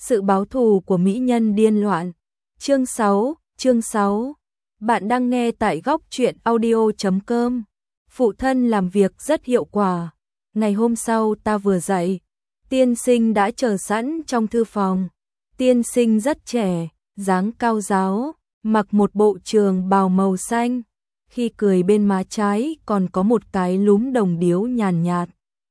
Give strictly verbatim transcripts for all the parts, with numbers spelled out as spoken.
Sự báo thù của mỹ nhân điên loạn. Chương sáu, chương sáu. Bạn đang nghe tại góc truyện audio chấm com. Phụ thân làm việc rất hiệu quả. Ngày hôm sau ta vừa dậy, tiên sinh đã chờ sẵn trong thư phòng. Tiên sinh rất trẻ, dáng cao ráo, mặc một bộ trường bào màu xanh. Khi cười bên má trái còn có một cái lúm đồng điếu nhàn nhạt.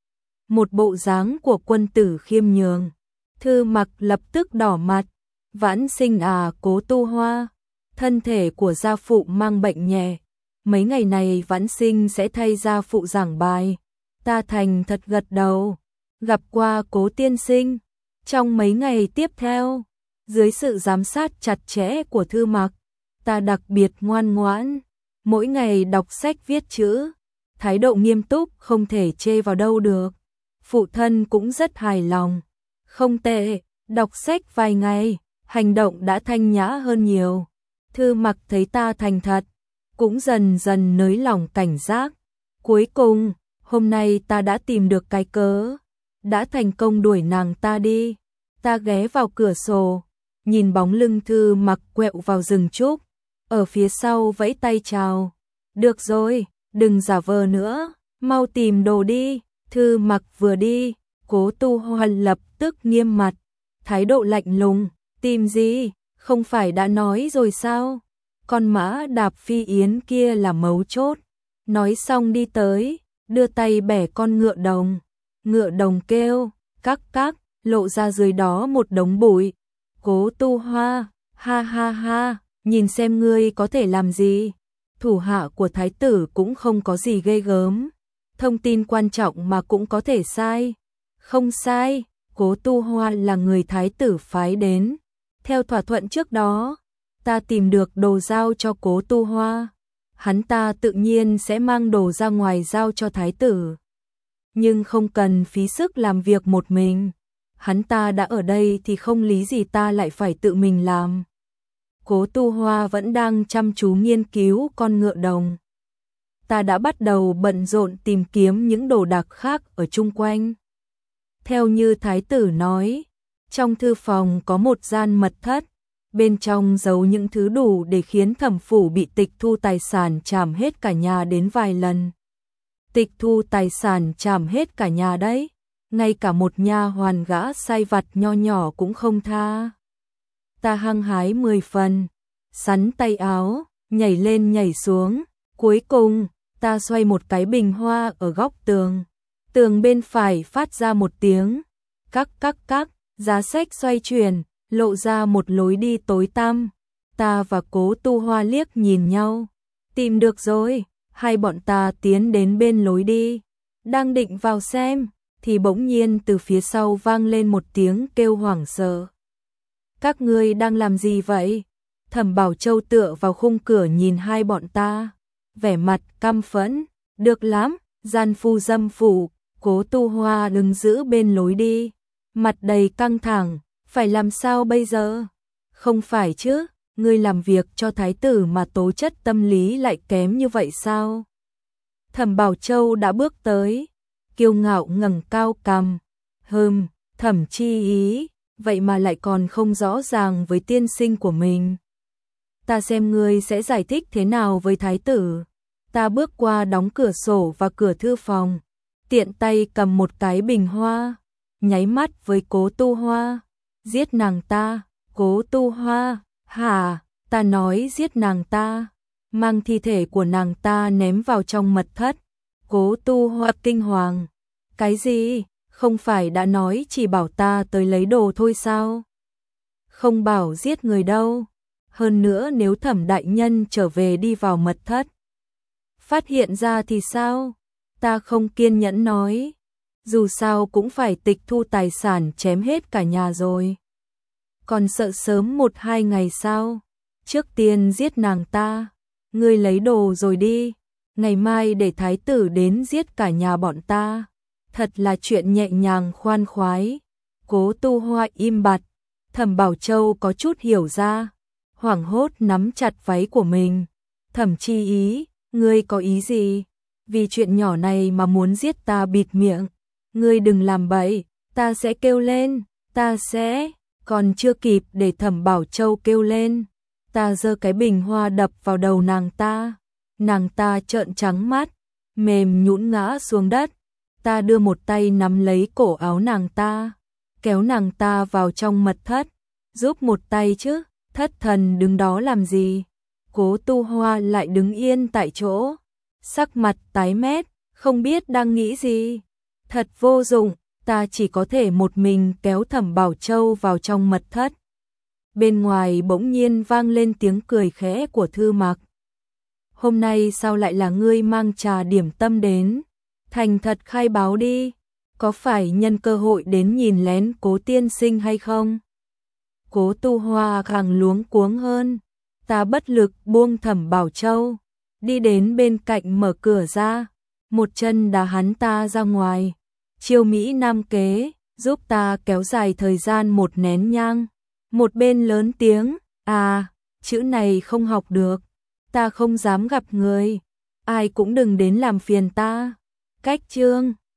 Một bộ dáng của quân tử khiêm nhường. Thư Mặc lập tức đỏ mặt. Vãn sinh à, Cố Tu Hoa. Thân thể của gia phụ mang bệnh nhẹ. Mấy ngày này Vãn sinh sẽ thay gia phụ giảng bài. Ta thành thật gật đầu. Gặp qua Cố tiên sinh. Trong mấy ngày tiếp theo, dưới sự giám sát chặt chẽ của Thư Mặc, ta đặc biệt ngoan ngoãn. Mỗi ngày đọc sách viết chữ. Thái độ nghiêm túc không thể chê vào đâu được. Phụ thân cũng rất hài lòng. Không tệ, đọc sách vài ngày, hành động đã thanh nhã hơn nhiều. Thư Mặc thấy ta thành thật, cũng dần dần nới lỏng cảnh giác. Cuối cùng, hôm nay ta đã tìm được cái cớ, đã thành công đuổi nàng ta đi. Ta ghé vào cửa sổ, nhìn bóng lưng Thư Mặc quẹo vào rừng trúc, ở phía sau vẫy tay chào. Được rồi, đừng giả vờ nữa, mau tìm đồ đi. Thư Mặc vừa đi, Cố Tu Hoa lập tức nghiêm mặt, thái độ lạnh lùng. Tìm gì, không phải đã nói rồi sao? Con mã đạp phi yến kia là mấu chốt. Nói xong đi tới, đưa tay bẻ con ngựa đồng. Ngựa đồng kêu, các các, lộ ra dưới đó một đống bụi. Cố Tu Hoa, ha ha ha, nhìn xem ngươi có thể làm gì. Thủ hạ của thái tử cũng không có gì ghê gớm. Thông tin quan trọng mà cũng có thể sai. Không sai, Cố Tu Hoa là người thái tử phái đến. Theo thỏa thuận trước đó, ta tìm được đồ giao cho Cố Tu Hoa. Hắn ta tự nhiên sẽ mang đồ ra ngoài giao cho thái tử. Nhưng không cần phí sức làm việc một mình. Hắn ta đã ở đây thì không lý gì ta lại phải tự mình làm. Cố Tu Hoa vẫn đang chăm chú nghiên cứu con ngựa đồng. Ta đã bắt đầu bận rộn tìm kiếm những đồ đạc khác ở chung quanh. Theo như thái tử nói, trong thư phòng có một gian mật thất, bên trong giấu những thứ đủ để khiến thẩm phủ bị tịch thu tài sản trảm hết cả nhà đến vài lần. Tịch thu tài sản trảm hết cả nhà đấy, ngay cả một nha hoàn gã sai vặt nho nhỏ cũng không tha. Ta hăng hái mười phần, sắn tay áo, nhảy lên nhảy xuống, cuối cùng ta xoay một cái bình hoa ở góc tường. Tường bên phải phát ra một tiếng cắc cắc cắc, giá sách xoay chuyển, lộ ra một lối đi tối tăm. Ta và Cố Tu Hoa liếc nhìn nhau. Tìm được rồi, hai bọn ta tiến đến bên lối đi. Đang định vào xem, thì bỗng nhiên từ phía sau vang lên một tiếng kêu hoảng sợ. Các ngươi đang làm gì vậy? Thẩm Bảo Châu tựa vào khung cửa nhìn hai bọn ta, vẻ mặt căm phẫn. Được lắm, gian phu dâm phụ. Cố Tu Hoa đứng giữ bên lối đi, mặt đầy căng thẳng. Phải làm sao bây giờ? Không phải chứ, ngươi làm việc cho thái tử mà tố chất tâm lý lại kém như vậy sao? Thẩm Bảo Châu đã bước tới, kiêu ngạo ngẩng cao cằm. Hừm, Thẩm Chi Ý, vậy mà lại còn không rõ ràng với tiên sinh của mình. Ta xem ngươi sẽ giải thích thế nào với thái tử. Ta bước qua đóng cửa sổ và cửa thư phòng, tiện tay cầm một cái bình hoa, nháy mắt với Cố Tu Hoa. Giết nàng ta. Cố Tu Hoa, hả? Ta nói giết nàng ta, mang thi thể của nàng ta ném vào trong mật thất. Cố Tu Hoa kinh hoàng. Cái gì? Không phải đã nói chỉ bảo ta tới lấy đồ thôi sao? Không bảo giết người đâu. Hơn nữa nếu Thẩm đại nhân trở về đi vào mật thất, phát hiện ra thì sao? Ta không kiên nhẫn nói. Dù sao cũng phải tịch thu tài sản chém hết cả nhà rồi. Còn sợ sớm một hai ngày sao? Trước tiên giết nàng ta. Ngươi lấy đồ rồi đi. Ngày mai để thái tử đến giết cả nhà bọn ta. Thật là chuyện nhẹ nhàng khoan khoái. Cố Tu Hoa im bặt. Thẩm Bảo Châu có chút hiểu ra, hoảng hốt nắm chặt váy của mình. Thẩm Chi Ý, ngươi có ý gì? Vì chuyện nhỏ này mà muốn giết ta bịt miệng. Ngươi đừng làm bậy, ta sẽ kêu lên, ta sẽ... Còn chưa kịp để Thẩm Bảo Châu kêu lên, ta giơ cái bình hoa đập vào đầu nàng ta. Nàng ta trợn trắng mắt, mềm nhũn ngã xuống đất. Ta đưa một tay nắm lấy cổ áo nàng ta, kéo nàng ta vào trong mật thất, giúp một tay chứ, thất thần đứng đó làm gì? Cố Tu Hoa lại đứng yên tại chỗ, sắc mặt tái mét, không biết đang nghĩ gì. Thật vô dụng, ta chỉ có thể một mình kéo Thẩm Bảo Châu vào trong mật thất. Bên ngoài bỗng nhiên vang lên tiếng cười khẽ của Thư Mặc. Hôm nay sao lại là ngươi mang trà điểm tâm đến? Thành thật khai báo đi, có phải nhân cơ hội đến nhìn lén Cố tiên sinh hay không? Cố Tu Hoa càng luống cuống hơn, ta bất lực buông Thẩm Bảo Châu, đi đến bên cạnh mở cửa ra, một chân đá hắn ta ra ngoài. Chiêu Mỹ Nam kế, giúp ta kéo dài thời gian một nén nhang. Một bên lớn tiếng, à, chữ này không học được, ta không dám gặp người, ai cũng đừng đến làm phiền ta. Cách chương